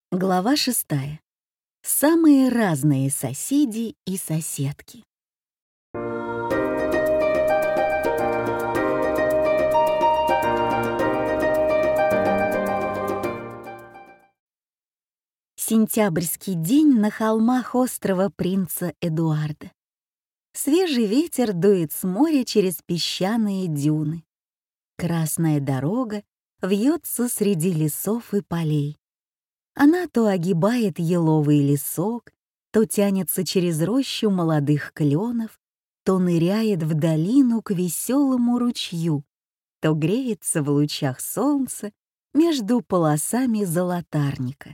Глава 6. Самые разные соседи и соседки. Сентябрьский день на холмах острова Принца Эдуарда. Свежий ветер дует с моря через песчаные дюны. Красная дорога вьется среди лесов и полей. Она то огибает еловый лесок, то тянется через рощу молодых кленов, то ныряет в долину к веселому ручью, то греется в лучах солнца между полосами золотарника.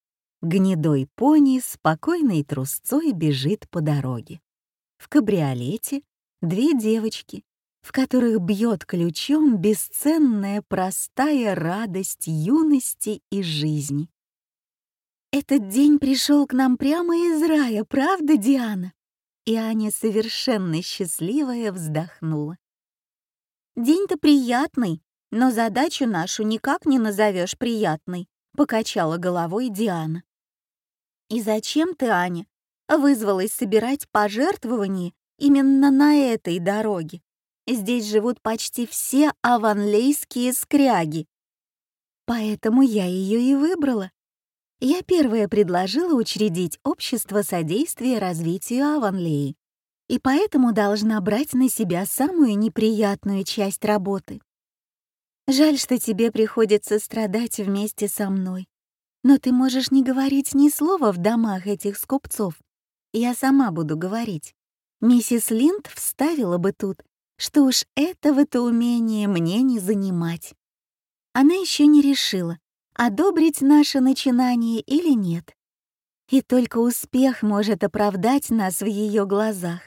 Гнедой пони спокойной трусцой бежит по дороге. В кабриолете две девочки, в которых бьет ключом бесценная простая радость юности и жизни. Этот день пришел к нам прямо из рая, правда, Диана? И Аня, совершенно счастливая, вздохнула. День-то приятный, но задачу нашу никак не назовешь приятной, покачала головой Диана. И зачем ты, Аня, вызвалась собирать пожертвования именно на этой дороге? Здесь живут почти все аванлейские скряги. Поэтому я ее и выбрала. Я первая предложила учредить общество содействия развитию Аванлеи, и поэтому должна брать на себя самую неприятную часть работы. Жаль, что тебе приходится страдать вместе со мной, но ты можешь не говорить ни слова в домах этих скупцов. Я сама буду говорить. Миссис Линд вставила бы тут, что уж этого-то умения мне не занимать. Она еще не решила, одобрить наше начинание или нет. И только успех может оправдать нас в ее глазах.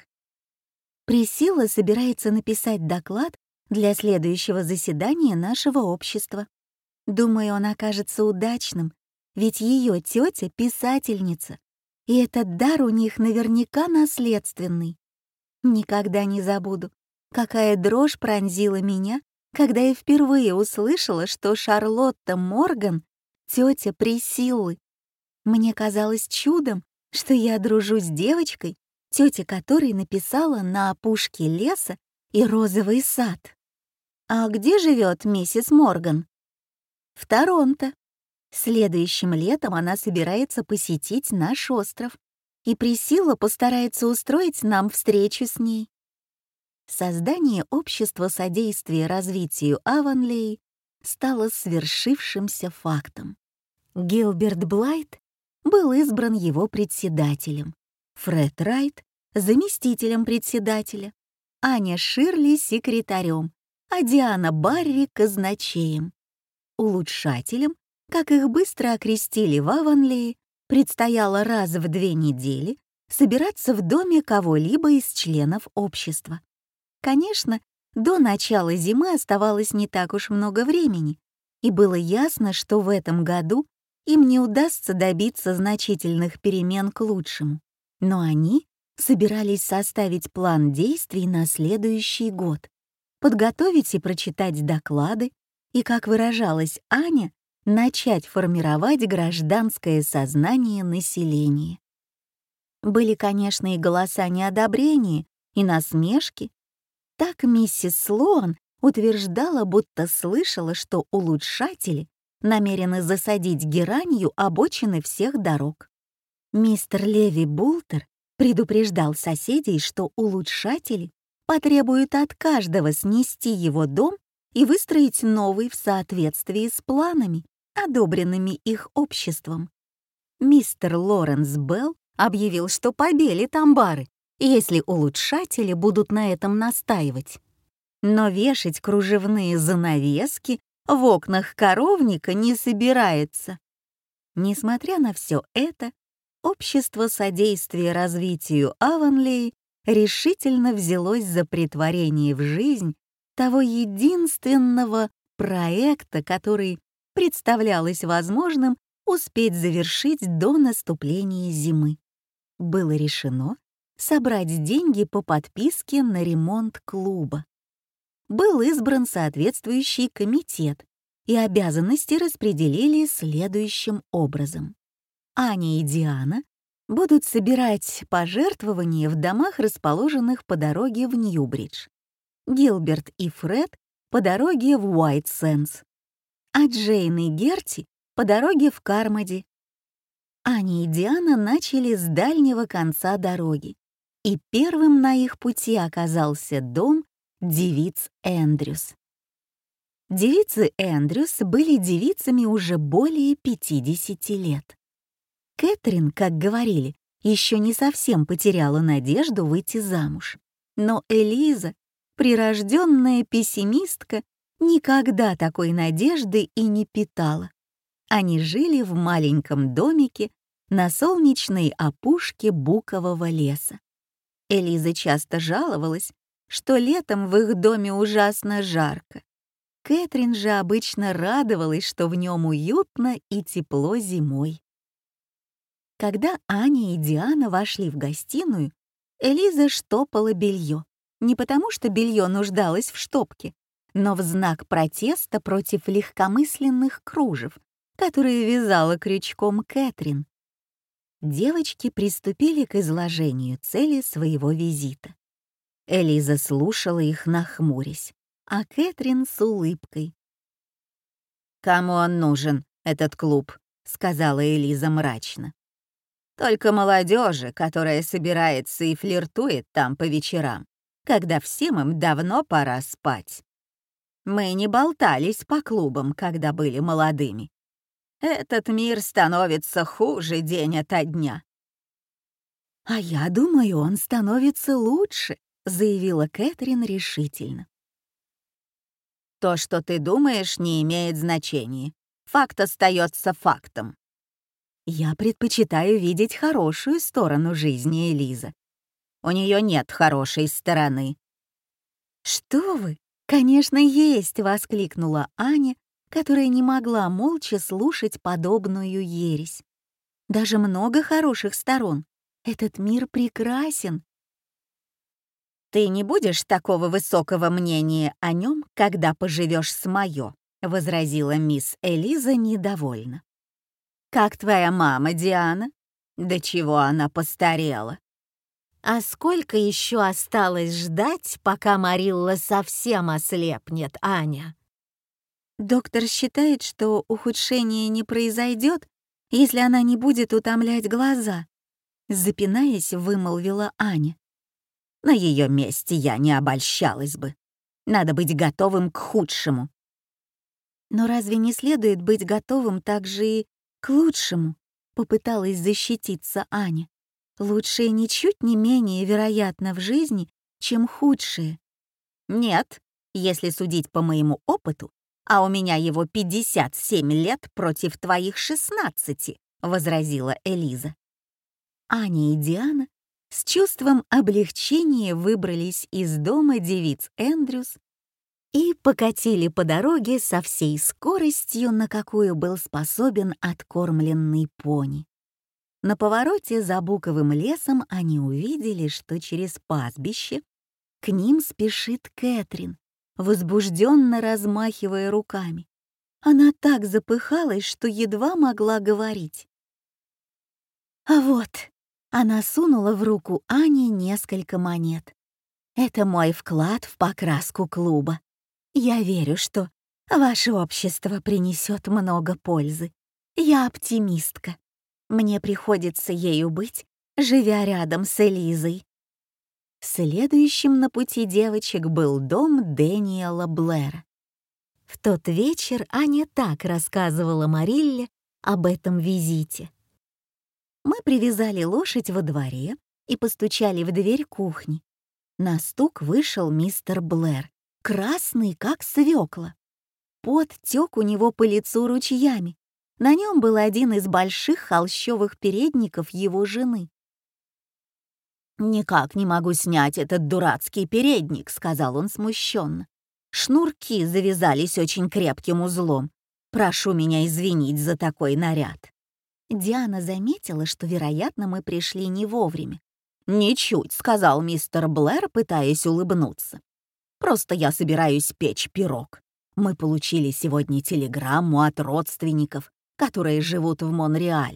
Присила собирается написать доклад для следующего заседания нашего общества. Думаю, он окажется удачным, ведь ее тетя — писательница, и этот дар у них наверняка наследственный. Никогда не забуду, какая дрожь пронзила меня, когда я впервые услышала, что Шарлотта Морган — тетя Присиллы. Мне казалось чудом, что я дружу с девочкой, тетя которой написала «На опушке леса» и «Розовый сад». А где живет миссис Морган? В Торонто. Следующим летом она собирается посетить наш остров, и Присилла постарается устроить нам встречу с ней. Создание общества содействия развитию Аванлеи стало свершившимся фактом. Гилберт Блайт был избран его председателем, Фред Райт — заместителем председателя, Аня Ширли — секретарем, а Диана Барри — казначеем. Улучшателем, как их быстро окрестили в Аванлее, предстояло раз в 2 недели собираться в доме кого-либо из членов общества. Конечно, до начала зимы оставалось не так уж много времени, и было ясно, что в этом году им не удастся добиться значительных перемен к лучшему. Но они собирались составить план действий на следующий год, подготовить и прочитать доклады и, как выражалась Аня, начать формировать гражданское сознание населения. Были, конечно, и голоса неодобрения, и насмешки. Так миссис Слоан утверждала, будто слышала, что улучшатели намерены засадить геранью обочины всех дорог. Мистер Леви Бултер предупреждал соседей, что улучшатели потребуют от каждого снести его дом и выстроить новый в соответствии с планами, одобренными их обществом. Мистер Лоренс Белл объявил, что побелит амбары, если улучшатели будут на этом настаивать. Но вешать кружевные занавески в окнах коровника не собирается. Несмотря на все это, общество содействия развитию Аванлеи решительно взялось за претворение в жизнь того единственного проекта, который представлялось возможным успеть завершить до наступления зимы. Было решено собрать деньги по подписке на ремонт клуба. Был избран соответствующий комитет, и обязанности распределили следующим образом. Аня и Диана будут собирать пожертвования в домах, расположенных по дороге в Ньюбридж. Гилберт и Фред по дороге в Уайт-Сэнс, а Джейн и Герти по дороге в Кармоди. Аня и Диана начали с дальнего конца дороги, и первым на их пути оказался дом девиц Эндрюс. Девицы Эндрюс были девицами уже более 50 лет. Кэтрин, как говорили, еще не совсем потеряла надежду выйти замуж. Но Элиза, прирожденная пессимистка, никогда такой надежды и не питала. Они жили в маленьком домике на солнечной опушке букового леса. Элиза часто жаловалась, что летом в их доме ужасно жарко. Кэтрин же обычно радовалась, что в нем уютно и тепло зимой. Когда Аня и Диана вошли в гостиную, Элиза штопала белье. Не потому, что белье нуждалось в штопке, но в знак протеста против легкомысленных кружев, которые вязала крючком Кэтрин. Девочки приступили к изложению цели своего визита. Элиза слушала их, нахмурясь, а Кэтрин с улыбкой. «Кому он нужен, этот клуб?» — сказала Элиза мрачно. «Только молодежи, которая собирается и флиртует там по вечерам, когда всем им давно пора спать. Мы не болтались по клубам, когда были молодыми. Этот мир становится хуже день ото дня». «А я думаю, он становится лучше», — заявила Кэтрин решительно. «То, что ты думаешь, не имеет значения. Факт остается фактом». «Я предпочитаю видеть хорошую сторону жизни, Элиза. У нее нет хорошей стороны». «Что вы? Конечно, есть!» — воскликнула Аня, которая не могла молча слушать подобную ересь. «Даже много хороших сторон. Этот мир прекрасен». «Ты не будешь такого высокого мнения о нем, когда поживешь с моё», — возразила мисс Элиза недовольно. «Как твоя мама, Диана? До чего она постарела? А сколько еще осталось ждать, пока Марилла совсем ослепнет, Аня?» «Доктор считает, что ухудшение не произойдет, если она не будет утомлять глаза», — запинаясь, вымолвила Аня. «На ее месте я не обольщалась бы. Надо быть готовым к худшему». «Но разве не следует быть готовым также и к лучшему?» — попыталась защититься Аня. «Лучшее ничуть не менее вероятно в жизни, чем худшее». «Нет, если судить по моему опыту, а у меня его 57 лет против твоих 16», — возразила Элиза. Аня и Диана с чувством облегчения выбрались из дома девиц Эндрюс и покатили по дороге со всей скоростью, на какую был способен откормленный пони. На повороте за буковым лесом они увидели, что через пастбище к ним спешит Кэтрин, возбужденно размахивая руками. Она так запыхалась, что едва могла говорить. «А вот», — она сунула в руку Ани несколько монет. «Это мой вклад в покраску клуба. Я верю, что ваше общество принесет много пользы. Я оптимистка. Мне приходится ею быть, живя рядом с Элизой». Следующим на пути девочек был дом Дэниела Блэра. В тот вечер Аня так рассказывала Марилле об этом визите. Мы привязали лошадь во дворе и постучали в дверь кухни. На стук вышел мистер Блэр, красный, как свекла. Пот тек у него по лицу ручьями. На нем был один из больших холщовых передников его жены. «Никак не могу снять этот дурацкий передник», — сказал он смущенно. «Шнурки завязались очень крепким узлом. Прошу меня извинить за такой наряд». Диана заметила, что, вероятно, мы пришли не вовремя. «Ничуть», — сказал мистер Блэр, пытаясь улыбнуться. «Просто я собираюсь печь пирог. Мы получили сегодня телеграмму от родственников, которые живут в Монреале.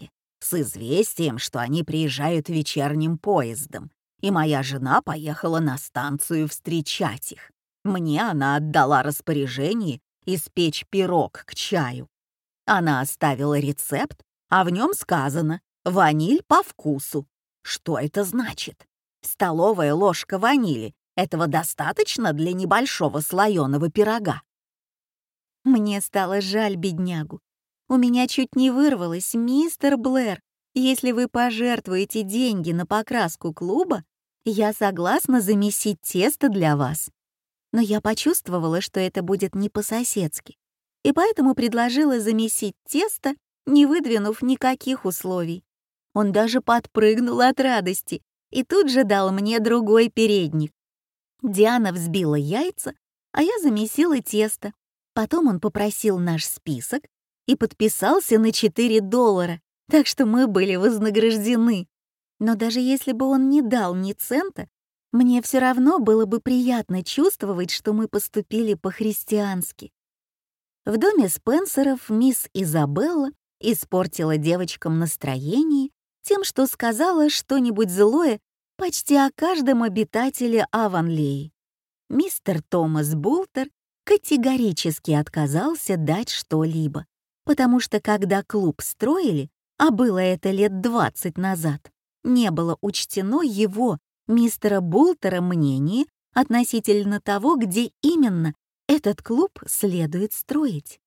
с известием, что они приезжают вечерним поездом, и моя жена поехала на станцию встречать их. Мне она отдала распоряжение испечь пирог к чаю. Она оставила рецепт, а в нем сказано «ваниль по вкусу». Что это значит? Столовая ложка ванили. Этого достаточно для небольшого слоеного пирога? Мне стало жаль беднягу. У меня чуть не вырвалось: «Мистер Блэр, если вы пожертвуете деньги на покраску клуба, я согласна замесить тесто для вас». Но я почувствовала, что это будет не по-соседски, и поэтому предложила замесить тесто, не выдвинув никаких условий. Он даже подпрыгнул от радости и тут же дал мне другой передник. Диана взбила яйца, а я замесила тесто. Потом он попросил наш список и подписался на $4, так что мы были вознаграждены. Но даже если бы он не дал ни цента, мне все равно было бы приятно чувствовать, что мы поступили по-христиански. В доме Спенсеров мисс Изабелла испортила девочкам настроение тем, что сказала что-нибудь злое почти о каждом обитателе Авонлеи. Мистер Томас Бултер категорически отказался дать что-либо, потому что когда клуб строили, а было это лет 20 назад, не было учтено его, мистера Бултера, мнение относительно того, где именно этот клуб следует строить.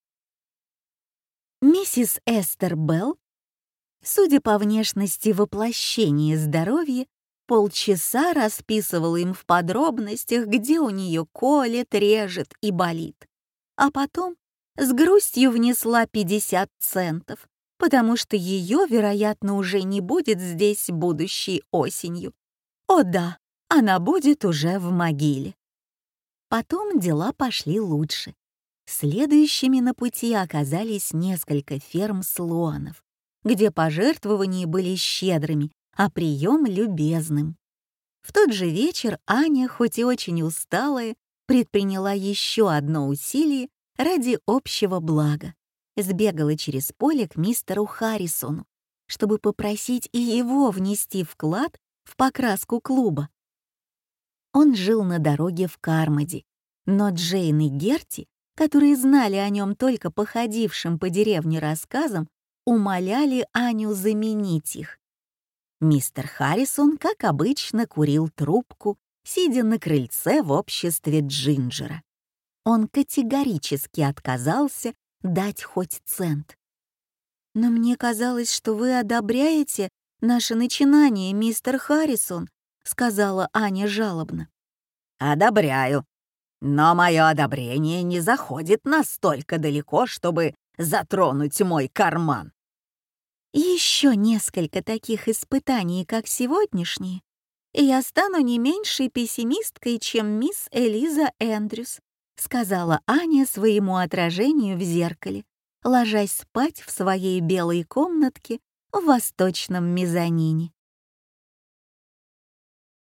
Миссис Эстер Белл, судя по внешности воплощение здоровья, полчаса расписывала им в подробностях, где у нее колет, режет и болит. А потом с грустью внесла 50 центов, потому что ее, вероятно, уже не будет здесь будущей осенью. О да, она будет уже в могиле. Потом дела пошли лучше. Следующими на пути оказались несколько ферм Слоанов, где пожертвования были щедрыми, а прием любезным. В тот же вечер Аня, хоть и очень усталая, предприняла еще одно усилие ради общего блага. Сбегала через поле к мистеру Харрисону, чтобы попросить и его внести вклад в покраску клуба. Он жил на дороге в Кармоди, но Джейн и Герти, которые знали о нем только по ходившим по деревне рассказам, умоляли Аню заменить их. Мистер Харрисон, как обычно, курил трубку, сидя на крыльце в обществе Джинджера. Он категорически отказался дать хоть цент. «Но мне казалось, что вы одобряете наше начинание, мистер Харрисон», сказала Аня жалобно. «Одобряю. Но мое одобрение не заходит настолько далеко, чтобы затронуть мой карман». «Еще несколько таких испытаний, как сегодняшние, и я стану не меньшей пессимисткой, чем мисс Элиза Эндрюс», сказала Аня своему отражению в зеркале, ложась спать в своей белой комнатке в восточном мезонине.